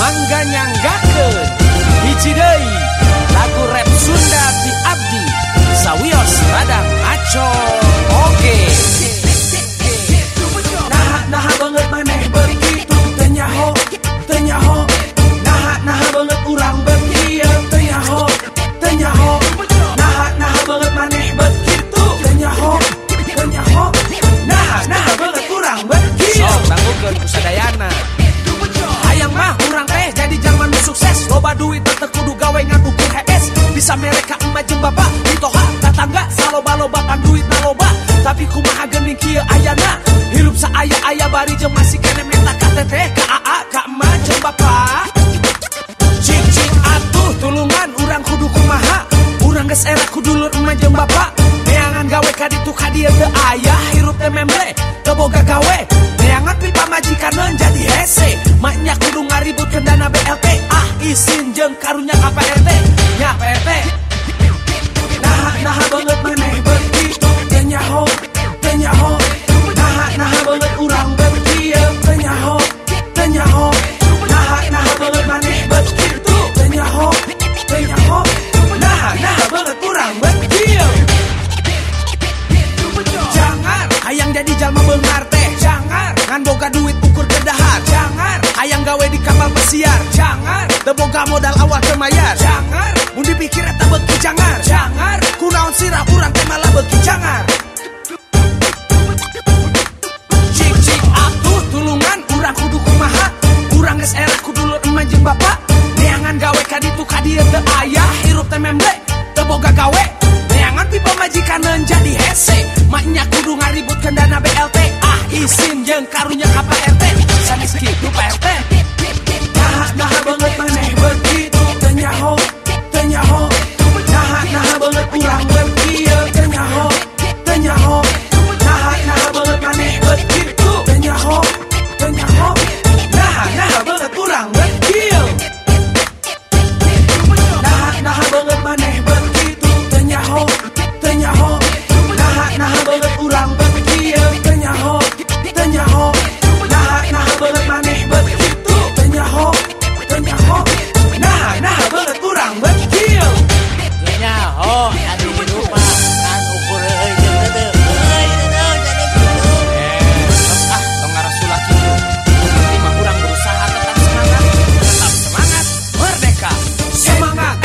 mangga nyanggakeun hiji deui lagu rap Sunda ti abdi sawios radang aco oge. Naha banget maneh begitu teu nyaho naha banget urang begitu teu nyaho naha banget maneh begitu teu nyaho naha banget urang begitu Sok tanggukeun ku sadayana. hayang mah urang teh jadi jaman nu sukses loba duit teu kudu gawe ngan ukur HS bisa mereka emak jeung bapak ditoha tatangga saloba-loba kan duit na loba tapi kumaha geuning kieu ayana hirup saaya-aya bari jeung masih kene menta ka teteh ka aa ka emak jeung bapak cing atuh tulungan urang kudu kumaha urang geus era ku dulur emak jeung bapak neangan gawe ka ditu ka dieu teu aya hirup teh memble teu boga gawe neangan pipa majikaneun jadi hese maknya kudu ngaributkeun dana BLT izin jeung karunya ka PRT nya PRT naha banget maneh begitu teu nyaho naha banget urang begitu teu nyaho naha banget maneh begitu teu nyaho naha banget urang begitu jangan hayang jadi jalma beungar teh jangan ngan boga duit ukur kedahar jangan hayang gawe di kapal pesiar jangan teu boga modal awal teu mayar jangan mun dipikir eta beuki jangan kunaon sirah urang teh malah beuki jangan cing atuh tulungan urang kudu kumaha urang geus era ku dulur emak jeung bapak neangan gawe ka ditu ka dieu teu aya hirup teh memble teu boga gawe neangan pipa majikaneun jadi hese maknya kudu ngaributkeun dana BLT izin jeung karunya ka PRT sanes kitu PRT naha banget maneh begitu teu nyaho naha banget urang begitu teu nyaho naha banget maneh begitu teu nyaho naha banget urang begitu naha banget maneh begitu teu nyaho naha banget urang begitu teu nyaho naha banget maneh begitu teu nyaho naha banget urang begitu Nyaho adi di rumah kan ukur euy jeung teu tong ngarasulah kitu penting mah urang berusaha tetap semangat merdeka semangat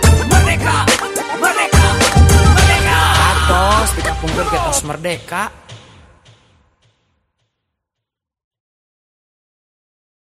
merdeka